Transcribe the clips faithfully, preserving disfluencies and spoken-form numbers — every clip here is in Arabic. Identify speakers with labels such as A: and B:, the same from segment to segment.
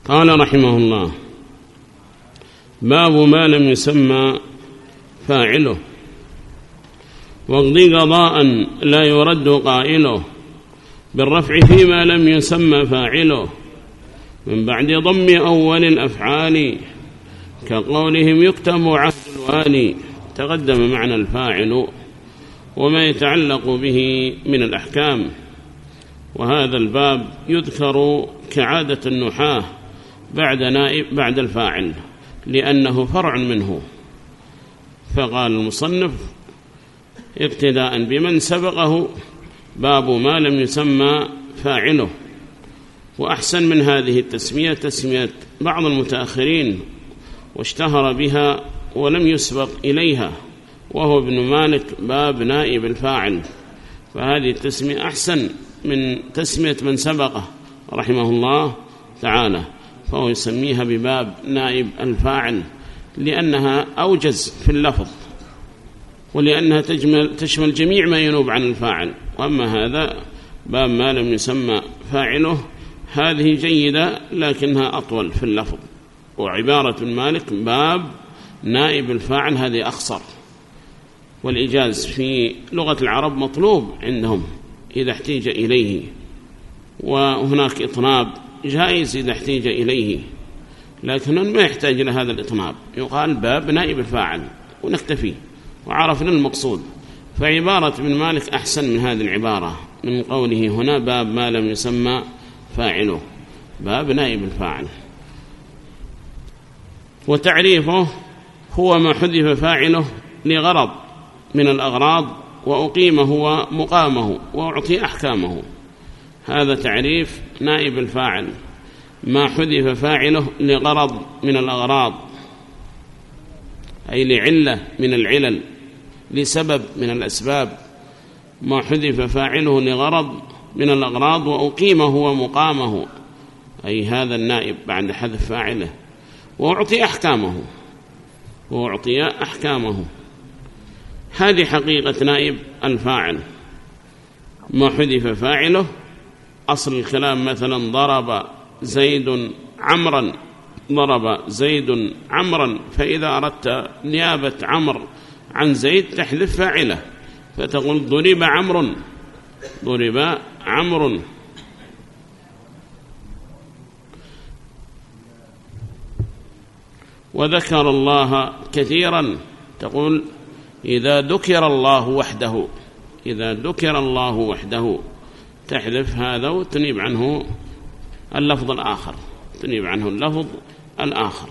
A: قال رحمه الله: باب ما لم يسمى فاعله، واقضي قضاء لا يرد قائله، بالرفع فيما لم يسمى فاعله، من بعد ضم أول الأفعال، كقولهم يكتم عهد الوالي. تقدم معنى الفاعل وما يتعلق به من الأحكام، وهذا الباب يذكر كعادة النحاة بعد نائب بعد الفاعل، لأنه فرع منه. فقال المصنف اقتداء بمن سبقه: باب ما لم يسمى فاعله. وأحسن من هذه التسمية تسمية بعض المتأخرين واشتهر بها ولم يسبق إليها، وهو ابن مالك، باب نائب الفاعل. فهذه التسمية أحسن من تسمية من سبقه رحمه الله تعالى، فهو يسميها بباب نائب الفاعل لأنها أوجز في اللفظ، ولأنها تجمل تشمل جميع ما ينوب عن الفاعل. وأما هذا باب ما لم يسمى فاعله، هذه جيدة لكنها أطول في اللفظ. وعبارة مالك باب نائب الفاعل هذه أخصر، والإجاز في لغة العرب مطلوب عندهم إذا احتيج إليه، وهناك إطناب جائز إذا احتيج إليه، لكن ما يحتاج إلى هذا الإطناب، يقال باب نائب الفاعل ونكتفي وعرفنا المقصود. فعبارة ابن مالك أحسن من هذه العبارة، من قوله هنا باب ما لم يسمى فاعله، باب نائب الفاعل. وتعريفه هو ما حذف فاعله لغرض من الأغراض وأقيم هو مقامه وأعطي أحكامه. هذا تعريف نائب الفاعل: ما حذف فاعله لغرض من الأغراض، أي لعلة من العلل، لسبب من الأسباب. ما حذف فاعله لغرض من الأغراض وأقيم هو مقامه، أي هذا النائب بعد حذف فاعله، وأعطي أحكامه وأعطي أحكامه. هذه حقيقة نائب الفاعل. ما حذف فاعله، أصل الكلام مثلا ضرب زيد عمرا، ضرب زيد عمرا، فإذا أردت نيابة عمر عن زيد تحذف فاعله، فتقول ضرب عمرو، ضرب عمرو. وذكر الله كثيرا، تقول إذا ذكر الله وحده، إذا ذكر الله وحده، تحذف هذا وتنيب عنه اللفظ الآخر، تنيب عنه اللفظ الآخر.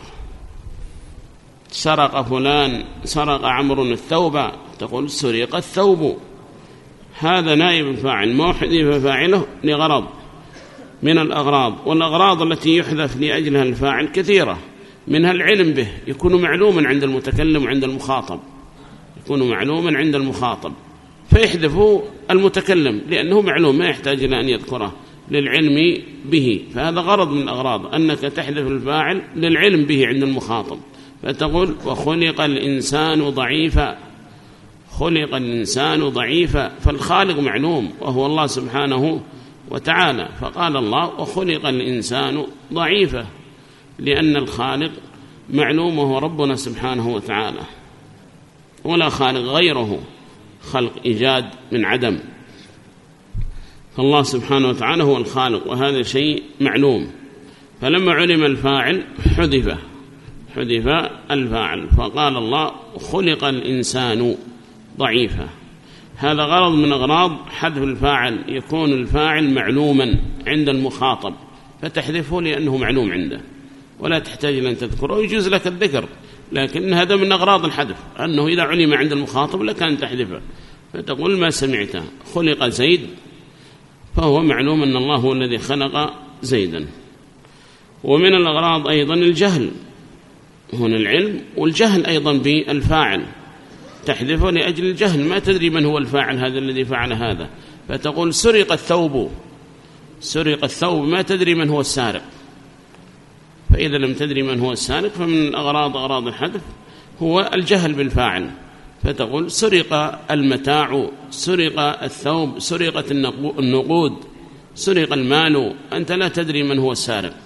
A: سرق فلان، سرق عمرو الثوب، تقول سرق الثوب. هذا نائب الفاعل، ما حذف فاعله لغرض من الأغراض. والأغراض التي يحذف لأجلها الفاعل كثيرة، منها العلم به، يكون معلوما عند المتكلم وعند المخاطب، يكون معلوما عند المخاطب فيحذفه المتكلم لأنه معلوم ما يحتاج إلى أن يذكره للعلم به. فهذا غرض من الأغراض، أنك تحذف الفاعل للعلم به عند المخاطب، فتقول وخلق الإنسان ضعيفا، خلق الإنسان ضعيفا، فالخالق معلوم وهو الله سبحانه وتعالى، فقال الله وخلق الإنسان ضعيفا، لأن الخالق معلوم وهو ربنا سبحانه وتعالى، ولا خالق غيره، خلق إيجاد من عدم، فالله سبحانه وتعالى هو الخالق، وهذا شيء معلوم. فلما علم الفاعل حذف حذف الفاعل، فقال الله خلق الإنسان ضعيفا. هذا غرض من أغراض حذف الفاعل، يكون الفاعل معلوما عند المخاطب فتحذفه لأنه معلوم عنده، ولا تحتاج أن تذكره، ويجوز لك الذكر، لكن هذا من أغراض الحذف، أنه إذا علم عند المخاطب لكان تحذفه، فتقول ما سمعته خلق زيد، فهو معلوم أن الله هو الذي خلق زيدا. ومن الأغراض أيضا الجهل، هنا العلم والجهل أيضا بالفاعل، تحذفه لأجل الجهل، ما تدري من هو الفاعل هذا الذي فعل هذا، فتقول سرق الثوب، سرق الثوب، ما تدري من هو السارق، فإذا لم تدري من هو السارق فمن الأغراض أغراض الحذف هو الجهل بالفاعل، فتقول سرق المتاع، سرق الثوب، سرقت النقود، سرق المال، أنت لا تدري من هو السارق،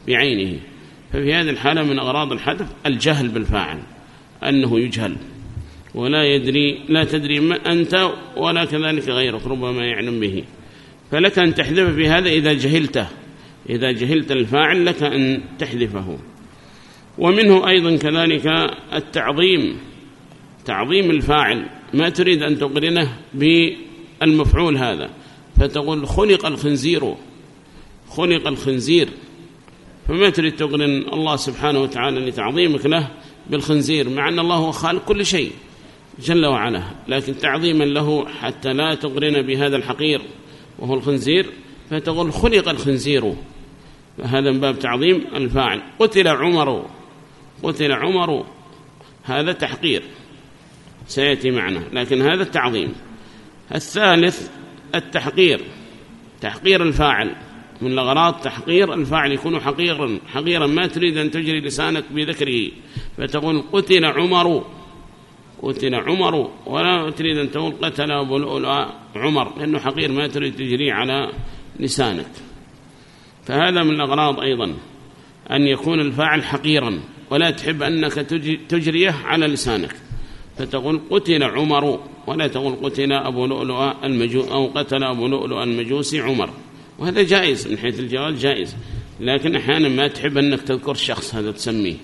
A: بعينه. ففي هذه الحالة من أغراض الحذف الجهل بالفاعل، أنه يجهل ولا يدري، لا تدري ما أنت ولا كذلك غيرك ربما يعلم به، فلك أن تحذف بهذا إذا جهلته، إذا جهلت الفاعل لك أن تحذفه. ومنه أيضا كذلك التعظيم، تعظيم الفاعل، ما تريد أن تقرنه بالمفعول هذا، فتقول خلق الخنزير، خلق الخنزير، فما تريد تقرن الله سبحانه وتعالى لتعظيمك له بالخنزير، مع أن الله هو خالق كل شيء جل وعلا، لكن تعظيما له حتى لا تقرن بهذا الحقير وهو الخنزير، فتقول خلق الخنزير، فهذا من باب تعظيم الفاعل. قتل عمر، قتل عمر، هذا تحقير سيأتي معنا، لكن هذا التعظيم. الثالث التحقير، تحقير الفاعل، من الأغراض تحقير الفاعل، يكون حقيرا حقيرا ما تريد أن تجري لسانك بذكره، فتقول قتل عمر، قتل عمر، ولا تريد أن تقول قتل أبو لؤلؤ عمر، لأنه حقير ما تريد تجري على لسانك. فهذا من الأغراض أيضا أن يكون الفاعل حقيرا ولا تحب أنك تجريه على لسانك، فتقول قتل عمر، ولا تقول قتل أبو لؤلؤ المجوسي أو قتل أبو لؤلؤ المجوسي عمر، وهذا جائز من حيث الجواز جائز، لكن أحيانا ما تحب أنك تذكر الشخص هذا تسميه،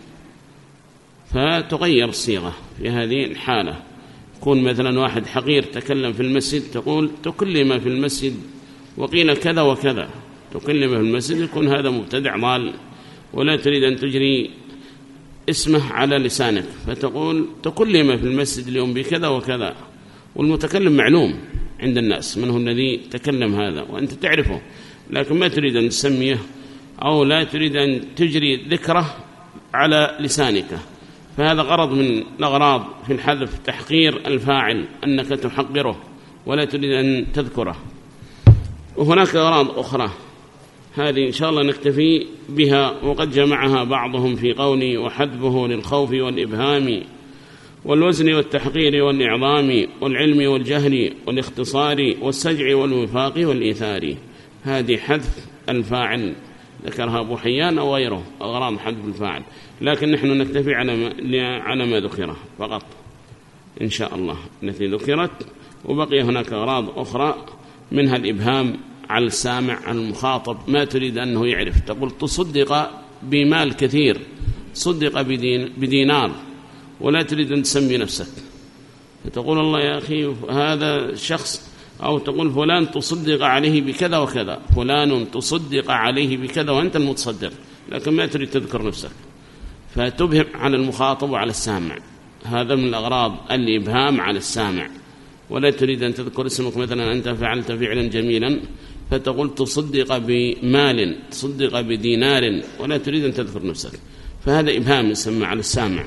A: فتغير الصيغة في هذه الحالة. يكون مثلا واحد حقير تكلم في المسجد، تقول تكلم في المسجد وقيل كذا وكذا، تكلم في المسجد، يكون هذا مبتدع ضال، ولا تريد أن تجري اسمه على لسانك، فتقول تكلم في المسجد اليوم بكذا وكذا، والمتكلم معلوم عند الناس من هو الذي تكلم هذا وأنت تعرفه، لكن ما تريد أن تسميه أو لا تريد أن تجري ذكره على لسانك. فهذا غرض من الأغراض في الحذف، تحقير الفاعل، أنك تحقره ولا تريد أن تذكره. وهناك أغراض أخرى، هذه إن شاء الله نكتفي بها، وقد جمعها بعضهم في قولي وحذفه للخوف والإبهام والوزن والتحقير والإعظام والعلم والجهل والاختصار والسجع والوفاق والإيثار. هذه حذف الفاعل ذكرها أبو حيان أو غيره، أغراض حذف الفاعل، لكن نحن نكتفي على ما, على ما ذكره فقط إن شاء الله التي ذكرت. وبقي هناك أغراض أخرى، منها الإبهام على السامع على المخاطب، ما تريد أنه يعرف، تقول تصدق بمال كثير، صدق بدين بدينار، ولا تريد أن تسمي نفسك، فتقول الله يا أخي هذا شخص، أو تقول فلان تصدق عليه بكذا وكذا، فلان تصدق عليه بكذا وأنت المتصدق، لكن ما تريد تذكر نفسك، فتبهم على المخاطب وعلى السامع. هذا من الأغراض الإبهام على السامع، ولا تريد أن تذكر اسمك، مثلا أنت فعلت فعلا جميلا فتقول تصدق بمال، تصدق بدينار، ولا تريد أن تذكر نفسك، فهذا إبهام يسمى على السامع.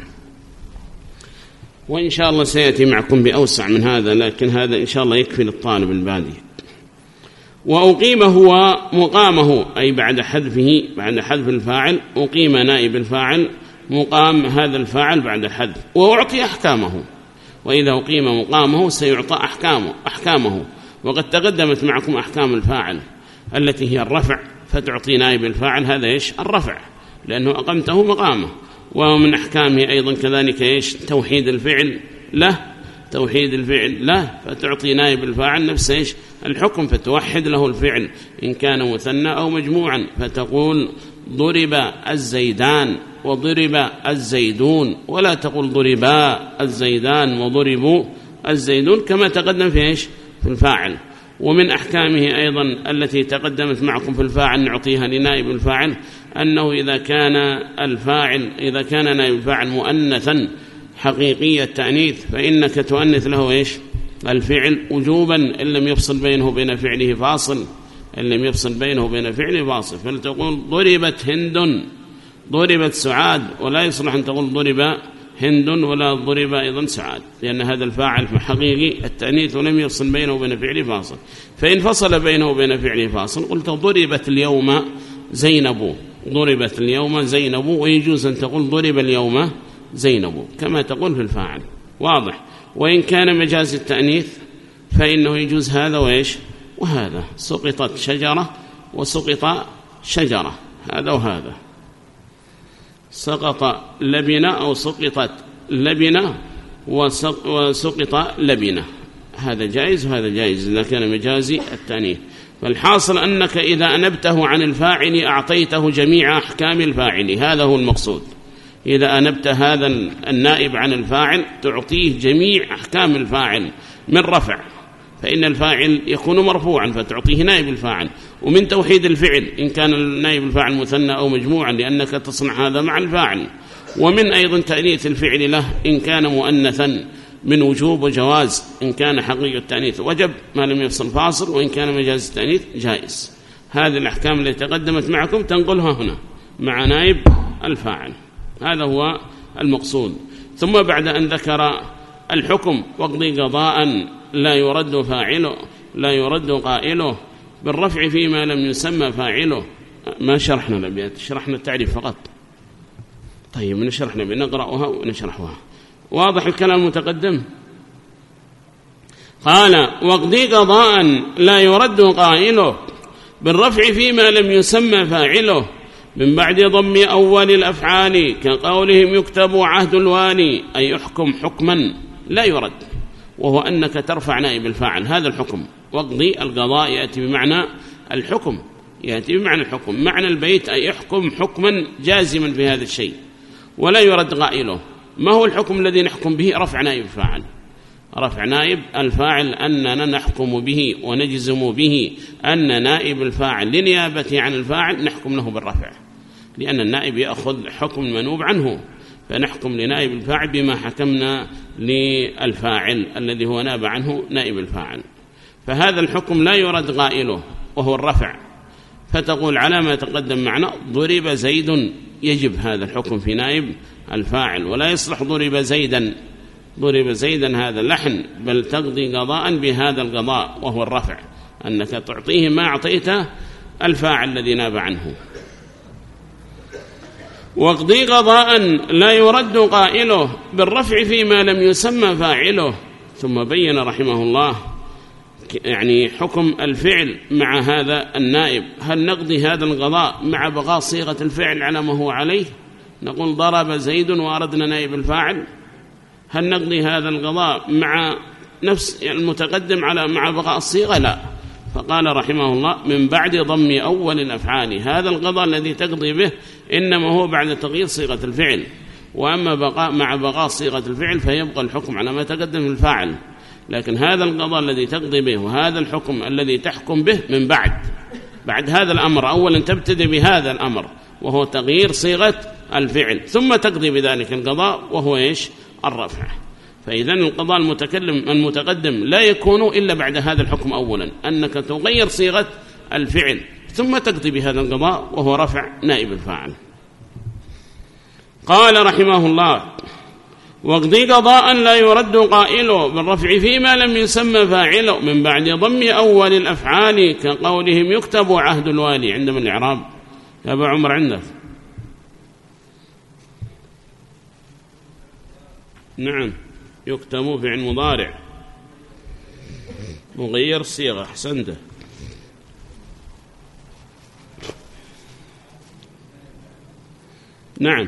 A: وإن شاء الله سيأتي معكم بأوسع من هذا، لكن هذا إن شاء الله يكفي للطالب البادي. وأقيم هو مقامه، أي بعد حذفه، بعد حذف الفاعل أقيم نائب الفاعل مقام هذا الفاعل بعد حذف، وأعطي أحكامه، وإذا أقيم مقامه سيعطى أحكامه, أحكامه وقد تقدمت معكم أحكام الفاعل التي هي الرفع، فتعطي نائب الفاعل هذا إيش الرفع، لأنه أقمته مقامه. ومن أحكامه أيضا كذلك إيش توحيد الفعل له، توحيد الفعل له، فتعطي نائب الفاعل نفس إيش الحكم، فتوحد له الفعل إن كان مثنى أو مجموعا، فتقول ضرب الزيدان وضرب الزيدون، ولا تقول ضربا الزيدان وضربوا الزيدون كما تقدم في إيش في الفاعل. ومن أحكامه أيضا التي تقدمت معكم في الفاعل نعطيها لنائب الفاعل، أنه إذا كان الفاعل إذا كان نائب الفاعل مؤنثا حقيقي التأنيث، فإنك تؤنث له إيش الفعل وجوبا إن لم يفصل بينه وبين فعله فاصل، إن لم يفصل بينه وبين فعله فاصل، فلتقول ضربت هند، ضربت سعاد، ولا يصلح أن تقول ضرب هند ولا ضرب أيضا سعاد، لأن هذا الفاعل حقيقي التأنيث ولم يفصل بينه وبين فعله فاصل. فإن فصل بينه وبين فعله فاصل قلت ضربت اليوم زينب، ضربت اليوم زينب، ويجوز أن تقول ضرب اليوم زينب كما تقول في الفاعل، واضح. وإن كان مجاز التأنيث فإنه يجوز هذا وإيش وهذا، سقطت شجرة وسقط شجرة، هذا وهذا سقط لبنة أو سقطت لبنة وسقط لبنة، هذا جائز وهذا جائز إذا كان مجازي التأنيث. فالحاصل أنك إذا أنبته عن الفاعل أعطيته جميع أحكام الفاعل، هذا هو المقصود. إذا أنبت هذا النائب عن الفاعل تعطيه جميع أحكام الفاعل من رفع، فإن الفاعل يكون مرفوعا فتعطيه نائب الفاعل، ومن توحيد الفعل إن كان نائب الفاعل مثنى أو مجموعا لأنك تصنع هذا مع الفاعل، ومن أيضا تأنيث الفعل له إن كان مؤنثا من وجوب وجواز، إن كان حقيقي التأنيث وجب ما لم يفصل فاصل، وإن كان مجاز التأنيث جائز. هذه الأحكام التي تقدمت معكم تنقلها هنا مع نائب الفاعل، هذا هو المقصود. ثم بعد أن ذكر الحكم واقضي قضاء لا يرد فاعله لا يرد قائله بالرفع فيما لم يسمى فاعله، ما شرحنا الأبيات، شرحنا التعريف فقط. طيب نشرحنا بنقرأها ونشرحها، واضح الكلام المتقدم. قال واقضي قضاء لا يرد قائله بالرفع فيما لم يسمى فاعله من بعد ضم أول الأفعال كقولهم يكتب عهد الوالي، أي يحكم حكما لا يرد، وهو أنك ترفع نائب الفاعل، هذا الحكم. واقضي القضاء يأتي بمعنى الحكم، يأتي بمعنى الحكم، معنى البيت أي يحكم حكما جازما في هذا الشيء ولا يرد قائله. ما هو الحكم الذي نحكم به؟ رفع نائب الفاعل، رفع نائب الفاعل أننا نحكم به ونجزم به أن نائب الفاعل لنيابة عن الفاعل نحكم له بالرفع، لأن النائب يأخذ حكم المنوب عنه، فنحكم لنائب الفاعل بما حكمنا للفاعل الذي هو ناب عنه نائب الفاعل. فهذا الحكم لا يرد قائله وهو الرفع، فتقول على ما تقدم معنا ضرب زيد، يجب هذا الحكم في نائب الفاعل، ولا يصلح ضرب زيدا، ضرب زيدا هذا لحن، بل تقضي قضاء بهذا القضاء وهو الرفع، أنك تعطيه ما أعطيته الفاعل الذي ناب عنه. واقضي قضاء لا يرد قائله بالرفع فيما لم يسمى فاعله. ثم بين رحمه الله يعني حكم الفعل مع هذا النائب، هل نقضي هذا القضاء مع بقاء صيغة الفعل على ما هو عليه؟ نقول ضرب زيد وأردنا نائب الفاعل، هل نقضي هذا القضاء مع نفس المتقدم على مع بقاء الصيغة؟ لا. فقال رحمه الله من بعد ضم أول الأفعال، هذا القضاء الذي تقضي به إنما هو بعد تغيير صيغة الفعل، وأما بقاء مع بقاء صيغة الفعل فيبقى الحكم على ما تقدم في الفاعل. لكن هذا القضاء الذي تقضي به وهذا الحكم الذي تحكم به من بعد بعد هذا الأمر، أولا تبتدي بهذا الأمر وهو تغيير صيغة الفعل، ثم تقضي بذلك القضاء وهو إيش؟ الرفع. فإذا القضاء المتكلم المتقدم لا يكون إلا بعد هذا الحكم أولا، أنك تغير صيغة الفعل ثم تقضي بهذا القضاء وهو رفع نائب الفاعل. قال رحمه الله واقضي قضاء لا يرد قائله بالرفع فيما لم يسمى فاعله من بعد ضم أول الأفعال كقولهم يكتب عهد الوالي. عندما الإعراب يا أبا عمر عندك؟ نعم، يكتب فعل مضارع مغير الصيغة، أحسنت. نعم،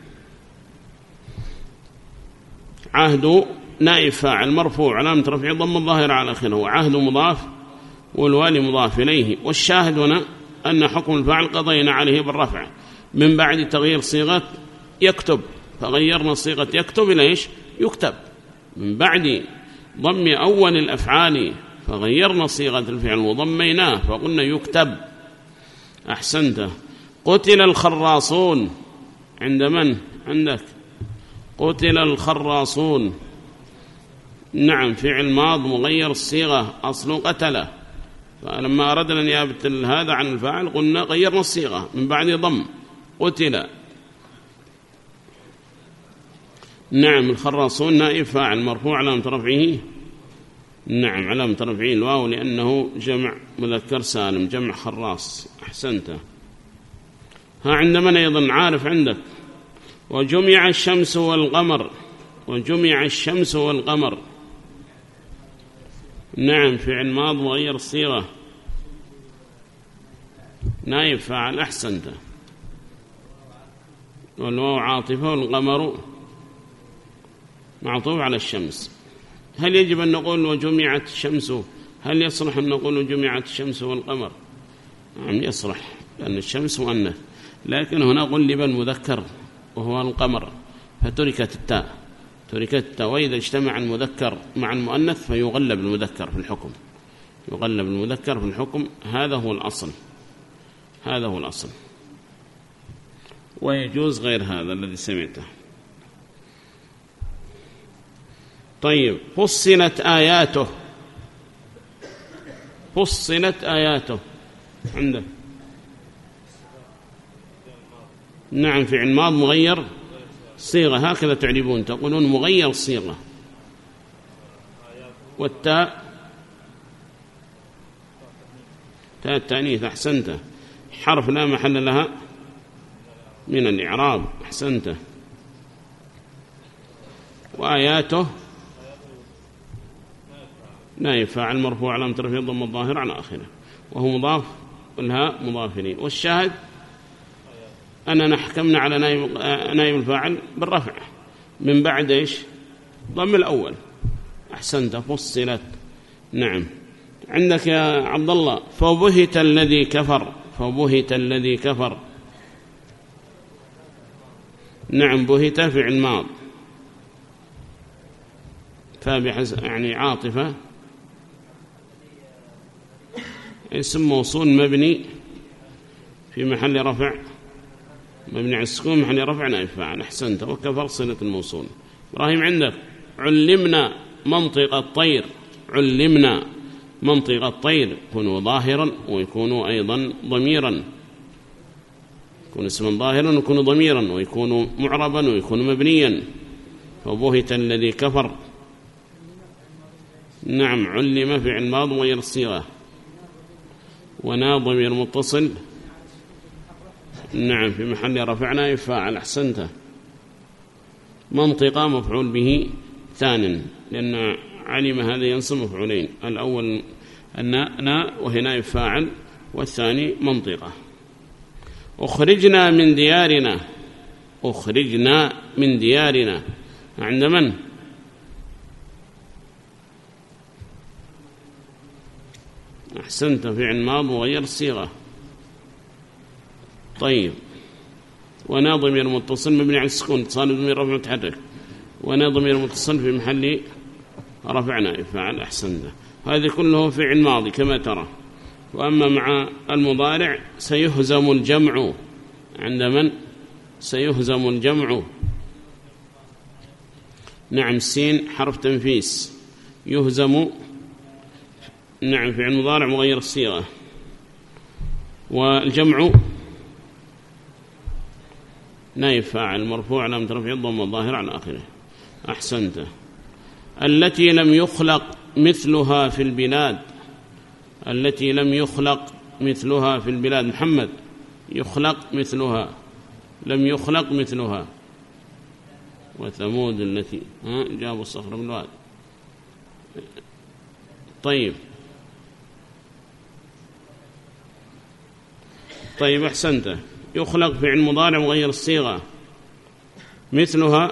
A: عهد نائب فاعل مرفوع علامة رفع ضم الظاهر على آخره، وعهد مضاف والوالي مضاف إليه. والشاهد هنا أن حكم الفاعل قضينا عليه بالرفع من بعد تغيير صيغة يكتب، فغيرنا صيغة يكتب إلى إيش؟ يكتب. من بعد ضم أول الأفعال فغيرنا صيغة الفعل وضميناه فقلنا يكتب. أحسنت. قتل الخراصون عند من؟ عندك. قتل الخراصون، نعم، فعل ماض مغير الصيغة، أصل قتله، فلما أردنا نيابة هذا عن الفاعل قلنا غيرنا الصيغة من بعد ضم قتل. نعم، الخراصون نائب فاعل مرفوع علامة رفعه، نعم علامة رفعه الواو لأنه جمع مذكر سالم، جمع خراص. أحسنت. ها عند من أيضا عارف عندك؟ وجمع الشمس والقمر، وجمع الشمس والقمر، نعم، فعل ماض مغير الصيغة نائب فاعل. أحسنت. والواو عاطفة والقمر معطوف على الشمس. هل يجب أن نقول وجمعت الشمس؟ هل يصلح أن نقول وجمعت الشمس والقمر؟ نعم يصلح، لأن الشمس مؤنث، لكن هنا غلب المذكر وهو القمر فتركت التاء، تركت التاء، وإذا اجتمع المذكر مع المؤنث فيغلب المذكر في الحكم، يغلب المذكر في الحكم. هذا هو الأصل، هذا هو الأصل، ويجوز غير هذا الذي سمعته. طيب، فصلت آياته، فصلت آياته عنده. نعم، فعل ماض مغير صيغة، هكذا تعربون، تقولون مغير صيغة، والتاء تاء التأنيث. أحسنت، حرف لا محل لها من الإعراب. أحسنت. وآياته نائب فاعل مرفوع علامة رفعه الضمة الظاهرة على آخره، وهو مضاف والهاء مضاف إليه. والشاهد أننا حكمنا على نائب, نائب الفاعل بالرفع من بعد إيش؟ ضم الأول. أحسنت، فصلت. نعم، عندك يا عبد الله فبهت الذي كفر، فبهت الذي كفر. نعم، بهت فعل ماض، فبحز يعني عاطفة، اسم موصول مبني في محل رفع، مبني على السكون محل رفع نائب فاعل. أحسنت. وكفر صلة الموصول. إبراهيم عندك علمنا منطق الطير، علمنا منطق الطير، يكون ظاهرا ويكون أيضا ضميرا، يكون اسما ظاهرا ويكون ضميرا ويكون معربا ويكون مبنيا. فبهت الذي كفر. نعم، علم فعل ماض وغير الصيغة، ونا ضمير متصل. نعم، في محل رفعنا فاعل. أحسنت. منطقة مفعول به ثان، لأن علم هذا ينصب مفعولين، الأول الناء ناء وهنا فاعل، والثاني منطقة. أخرجنا من ديارنا، أخرجنا من ديارنا عند من؟ أحسنت، فعل ماض وغير الصيغة. طيب، ونا ضمير متصل مبني على السكون اتصال بضمير رفع متحرك، ونا ضمير متصل في محل رفعنا فعل. أحسنت. هذه كله فعل ماضي كما ترى. وأما مع المضارع سيهزم الجمع عند من؟ سيهزم الجمع. نعم، سين حرف تنفيس، يهزم. نعم، فعل مضارع مغير الصيغة. والجمع نائب فاعل مرفوع علامة رفعه الضمة الظاهرة على آخره. أحسنت. التي لم يخلق مثلها في البلاد، التي لم يخلق مثلها في البلاد. محمد، يخلق مثلها، لم يخلق مثلها. وثمود التي ها جابوا الصخر من الواد. طيب طيب أحسنت. يخلق فعل مضارع مغير الصيغة، مثلها.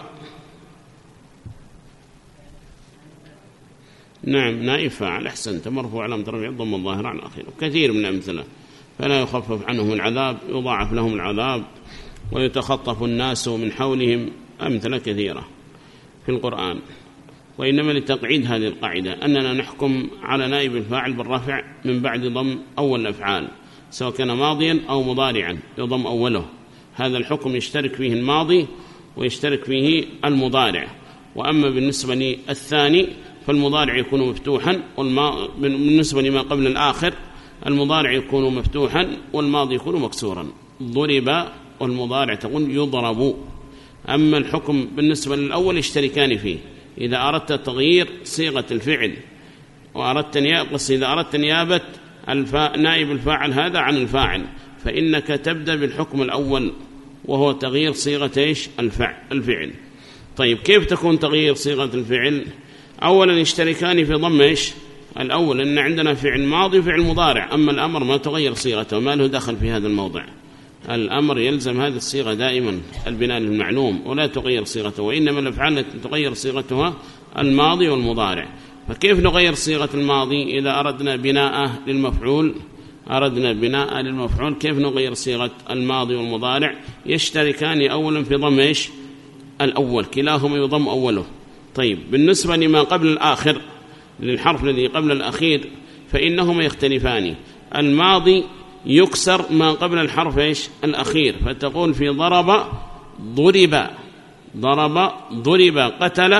A: نعم، نائب فاعل. أحسنت، مرفوع علامة رفعه الضمة الظاهرة على آخره. كثير من الأمثلة، فلا يخفف عنهم العذاب، يضاعف لهم العذاب، ويتخطف الناس من حولهم. أمثلة كثيرة في القرآن. وإنما لتقعيد هذه القاعدة أننا نحكم على نائب الفاعل بالرفع من بعد ضم أول الأفعال، سواء كان ماضيا أو مضارعا يضم أوله. هذا الحكم يشترك فيه الماضي ويشترك فيه المضارع. وأما بالنسبة للثاني فالمضارع يكون مفتوحا، بالنسبة لما قبل الآخر المضارع يكون مفتوحا والماضي يكون مكسورا. ضرب والمضارع تقول يضرب. أما الحكم بالنسبة للأول يشتركان فيه. إذا أردت تغيير صيغة الفعل وأردت نيابة، إذا أردت نيابة الفا... نائب الفاعل هذا عن الفاعل، فإنك تبدأ بالحكم الأول وهو تغيير صيغة إيش؟ الفعل. الفعل. طيب، كيف تكون تغيير صيغة الفعل؟ أولا يشتركان في ضم إيش؟ الأول، أن عندنا فعل ماضي وفعل مضارع، أما الأمر ما تغير صيغته، ما له دخل في هذا الموضع. الأمر يلزم هذه الصيغة دائما البناء للمعلوم ولا تغير صيغته، وإنما الأفعال تغير صيغتها الماضي والمضارع. فكيف نغير صيغة الماضي إذا أردنا بناءه للمفعول؟ أردنا بناء للمفعول كيف نغير صيغة الماضي والمضارع؟ يشتركان أولا في ضم إيش؟ الأول، كلاهما يضم أوله. طيب بالنسبة لما قبل الآخر للحرف الذي قبل الأخير فإنهما يختلفان. الماضي يكسر ما قبل الحرف إيش؟ الأخير، فتقول في ضرب ضرب، ضرب ضرب، قتل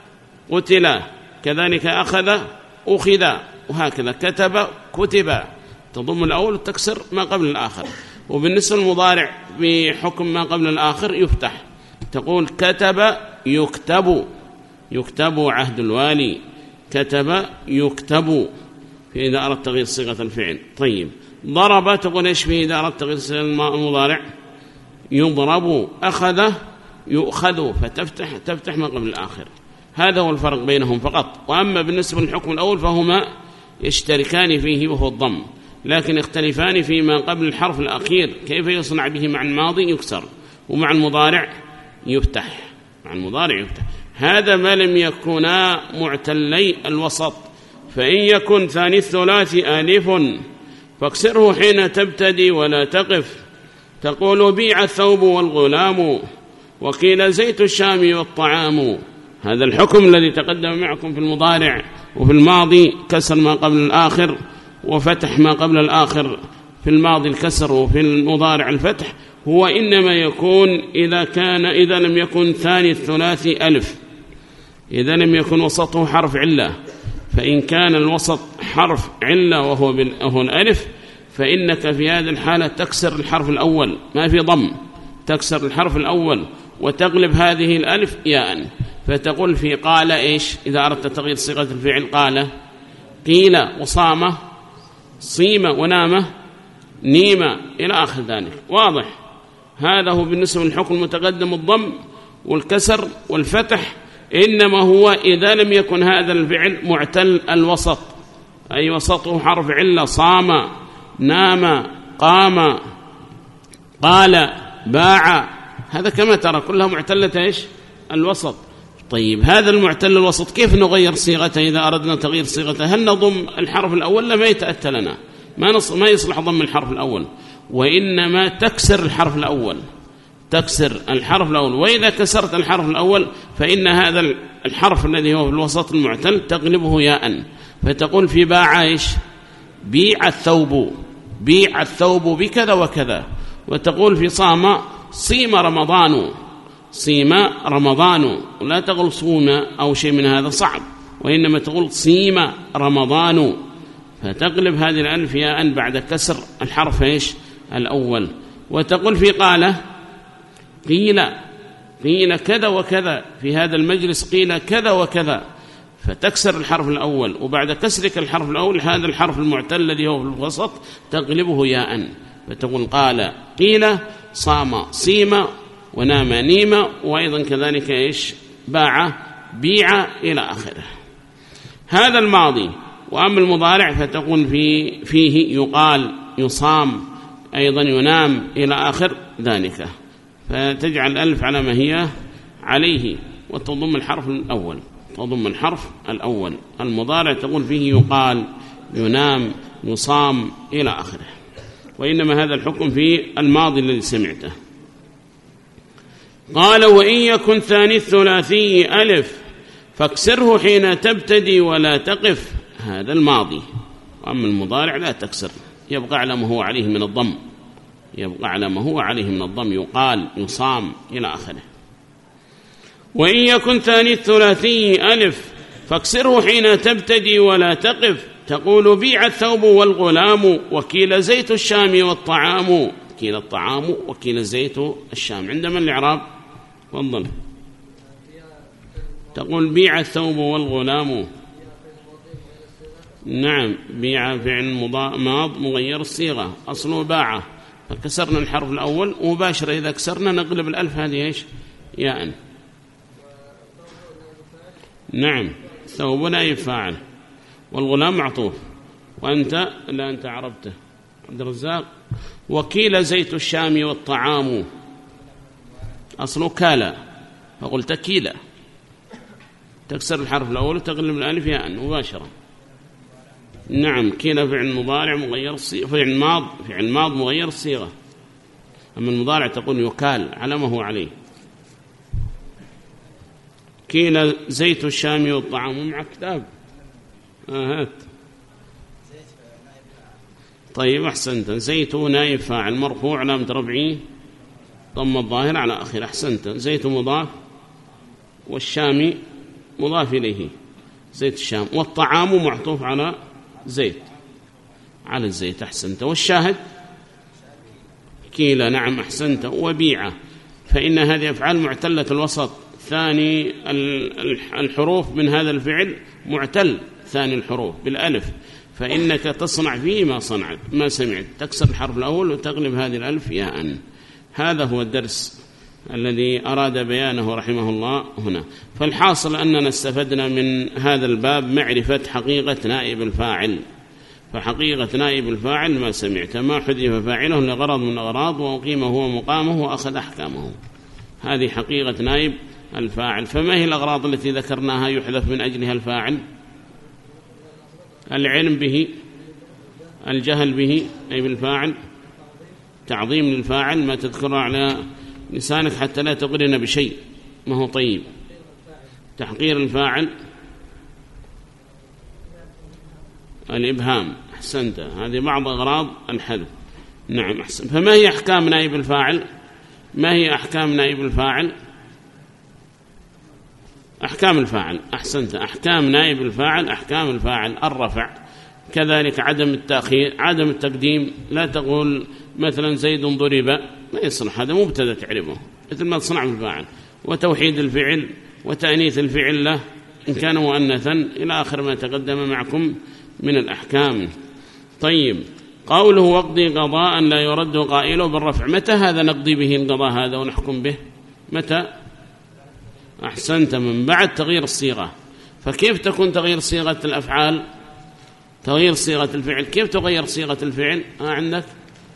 A: قتل، كذلك أخذ أخذ، وهكذا كتب كتب، تضم الأول وتكسر ما قبل الآخر. وبالنسبة للمضارع بحكم ما قبل الآخر يفتح، تقول كتب يكتب، يكتب عهد الوالي، كتب يكتب في إذا أردت تغيير صيغة الفعل. طيب ضرب تقول إيش فيه إذا أردت تغيير صيغة المضارع؟ يضرب، أخذ يؤخذ، فتفتح تفتح ما قبل الآخر. هذا هو الفرق بينهم فقط. وأما بالنسبة للحكم الأول فهما يشتركان فيه وهو الضم، لكن يختلفان فيما قبل الحرف الأخير كيف يصنع به مع الماضي يكسر، ومع المضارع يفتح، مع المضارع يفتح. هذا ما لم يكونا معتلي الوسط. فإن يكن ثاني الثلاث آلف فاكسره حين تبتدي ولا تقف، تقول بيع الثوب والغلام، وقيل زيت الشام والطعام. هذا الحكم الذي تقدم معكم في المضارع وفي الماضي كسر ما قبل الآخر وفتح ما قبل الآخر، في الماضي الكسر وفي المضارع الفتح، هو إنما يكون إذا كان إذا لم يكن ثاني الثلاثي ألف، إذا لم يكن وسطه حرف علة. فإن كان الوسط حرف علة وهو وهو الألف فإنك في هذه الحالة تكسر الحرف الأول، ما في ضم، تكسر الحرف الأول وتقلب هذه الألف ياء، فتقول في قال إيش إذا أردت تغيير صيغة الفعل؟ قال قيل، وصام صيم، ونام نيم، إلى آخر ذلك. واضح؟ هذا هو بالنسبة للحكم المتقدم الضم والكسر والفتح، إنما هو إذا لم يكن هذا الفعل معتل الوسط، أي وسطه حرف علة، صام نام قام قال باع، هذا كما ترى كلها معتلة إيش؟ الوسط. طيب هذا المعتل الوسط كيف نغير صيغته إذا أردنا تغيير صيغته؟ هل نضم الحرف الأول؟ لا، ما يتأتى لنا، ما, نص... ما يصلح ضم الحرف الأول، وإنما تكسر الحرف الأول، تكسر الحرف الأول. وإذا كسرت الحرف الأول فإن هذا الحرف الذي هو في الوسط المعتل تقلبه ياء، فتقول في باع إيش؟ بيع الثوب، بيع الثوب بكذا وكذا. وتقول في صام صيم رمضان، صيم رمضان، ولا تقول صوم أو شيء من هذا صعب، وإنما تقول صيم رمضان، فتقلب هذه الألف ياء بعد كسر الحرف إيش؟ الأول. وتقول في قال قيل، قيل كذا وكذا، في هذا المجلس قيل كذا وكذا، فتكسر الحرف الأول، وبعد كسرك الحرف الأول هذا الحرف المعتل الذي هو في الوسط تقلبه ياء، فتقول قال قيل صام صيم ونام نيم، وأيضا كذلك إيش؟ باع بيع، إلى آخره. هذا الماضي. وأما المضارع فتقول في فيه يقال يصام، أيضا ينام، إلى آخر ذلك، فتجعل الألف على ما هي عليه وتضم الحرف الأول، تضم الحرف الأول. المضارع تقول فيه يقال ينام يصام، إلى آخره. وإنما هذا الحكم في الماضي الذي سمعته. قال وإن يكن ثاني الثلاثي ألف فاكسره حين تبتدي ولا تقف، هذا الماضي. وأما المضارع لا تكسر، يبقى على ما هو عليه من الضم، يبقى على ما هو عليه من الضم، يقال يصام، إلى آخره. وإن يكن ثاني الثلاثي ألف فاكسره حين تبتدي ولا تقف، تقول بيع الثوب والغلام، وكيل زيت الشام والطعام، كيل الطعام وكيل زيت الشام. عندما الإعراب تفضل، تقول بيع الثوب والغلام. نعم، بيع فعل ماض مغير الصيغة، أصله باع، فكسرنا الحرف الأول، ومباشرة إذا كسرنا نقلب الألف هذه إيش؟ ياء. نعم، ثوب نائب فاعل، والغلام معطوف. وأنت لا أنت عربته عبد الرزاق وكيل زيت الشام والطعام، أصله كالا فقلت كيلا، تكسر الحرف الأول وتقلب الألف ياء مباشرة. نعم، كيلا فعل مضارع مغير الصيغة، فعل ماض فعل ماض مغير الصيغة. أما المضارع تقول يكال على ما هو عليه. كيلا زيت الشام والطعام، مع كتاب آه هات. طيب أحسنت. زيت نائب فاعل مرفوع علامة رفعه ضم الظاهر على آخر. أحسنت. زيت مضاف والشام مضاف إليه زيت الشام، والطعام معطوف على زيت على الزيت. أحسنت. والشاهد كيلا. نعم أحسنت. وبيعة، فإن هذه أفعال معتلة الوسط، ثاني الحروف من هذا الفعل معتل، ثاني الحروف بالألف، فإنك تصنع فيه ما صنعت ما سمعت، تكسر الحرف الأول وتغلب هذه الألف ياء. هذا هو الدرس الذي أراد بيانه رحمه الله هنا. فالحاصل أننا استفدنا من هذا الباب معرفة حقيقة نائب الفاعل. فحقيقة نائب الفاعل ما سمعت، ما حذف فاعله لغرض من الأغراض، وأقيم هو مقامه وأخذ أحكامه. هذه حقيقة نائب الفاعل. فما هي الأغراض التي ذكرناها يحذف من أجلها الفاعل؟ العلم به، الجهل به أي بالفاعل، تعظيم للفاعل ما تذكره على لسانك حتى لا تقرن بشيء ما هو طيب، تحقير الفاعل، الإبهام. أحسنت. هذه بعض أغراض الحذف. نعم أحسن. فما هي أحكام نائب الفاعل؟ ما هي أحكام نائب الفاعل؟ أحكام الفاعل. أحسنت. أحكام نائب الفاعل، أحكام الفاعل الرفع، كذلك عدم التأخير، عدم التقديم. لا تقول مثلا زيد ضرب، ما يصلح، هذا مبتدأ تعرفه مثل ما تصنع بالفاعل. وتوحيد الفعل وتأنيث الفعل له إن كان مؤنثا إلى آخر ما تقدم معكم من الأحكام. طيب، قوله وقضي قضاء لا يرد قائله بالرفع، متى هذا نقضي به القضاء هذا ونحكم به؟ متى؟ أحسنت. من بعد تغيير الصيغة. فكيف تكون تغيير صيغة الأفعال؟ تغيير صيغة الفعل، كيف تغير صيغة الفعل؟ آه عندك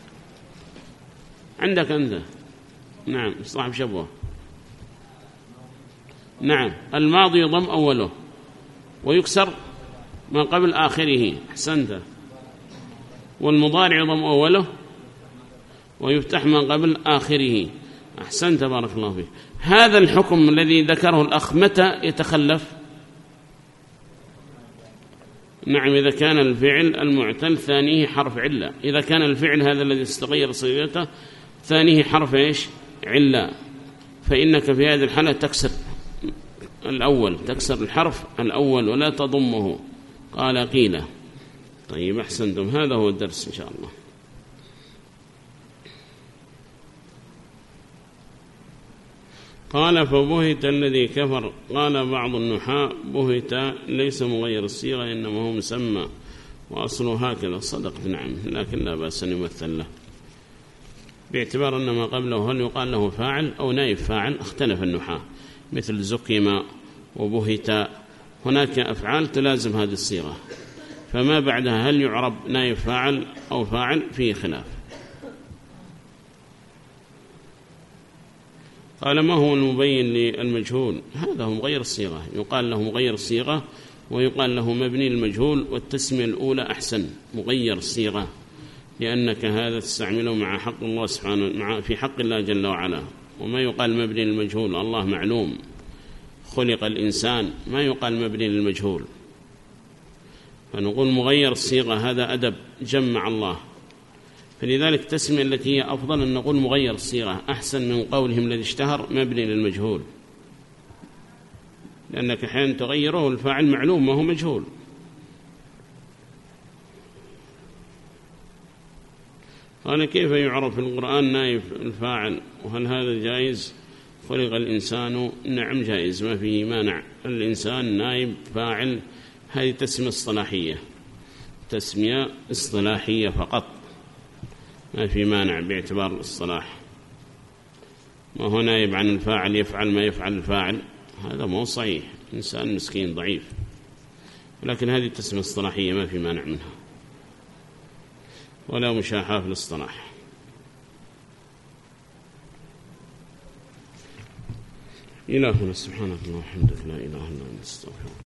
A: عندك أنت. نعم صاحب شبوه. نعم، الماضي يضم أوله ويكسر ما قبل آخره. أحسنت. والمضارع يضم أوله ويفتح ما قبل آخره. أحسنت بارك الله فيك. هذا الحكم الذي ذكره الأخ متى يتخلف؟ نعم، إذا كان الفعل المعتل ثانيه حرف علة. إذا كان الفعل هذا الذي استغير صيغته ثانيه حرف إيش؟ علة، فإنك في هذه الحالة تكسر الأول، تكسر الحرف الأول ولا تضمه. قال قيل. طيب أحسنتم. هذا هو الدرس إن شاء الله. قال فبهت الذي كفر. قال بعض النحاة بهت ليس مغير الصيغة إنما هو مسمى، وأصله هكذا. صدقت. نعم، لكن لا بأس أن يمثل له باعتبار أن ما قبله هل يقال له فاعل أو نائب فاعل. اختلف النحاة، مثل زكم وبهت، هناك أفعال تلازم هذه الصيغة، فما بعدها هل يعرب نائب فاعل أو فاعل فيه خلاف. قال ما هو المبين للمجهول؟ هذا هو مغير الصيغة، يقال له مغير الصيغة ويقال له مبني للمجهول، والتسمية الأولى أحسن، مغير الصيغة، لأنك هذا تستعمله مع حق الله سبحانه، مع في حق الله جل وعلا. وما يقال مبني للمجهول، الله معلوم، خلق الإنسان، ما يقال مبني للمجهول. فنقول مغير الصيغة هذا أدب جمع الله، فلذلك التسمية التي هي أفضل أن نقول مغير الصيغة أحسن من قولهم الذي اشتهر مبني للمجهول، لأنك حين تغيره الفاعل معلوم ما هو مجهول. قال كيف يعرف في القرآن نائب الفاعل وهل هذا جائز؟ خلق الإنسان، نعم جائز، ما فيه مانع. الإنسان نائب فاعل، هذه تسمية اصطلاحية، تسمية اصطلاحية فقط، ما في مانع باعتبار الاصطلاح. ما هو نائب عن الفاعل يفعل ما يفعل الفاعل، هذا مو صحيح، إنسان مسكين ضعيف، ولكن هذه تسمية اصطلاحية ما في مانع منها ولا مشاحة في الاصطلاح. إلهنا سبحانك اللهم وبحمدك لا إله إلا أنت استغفرك.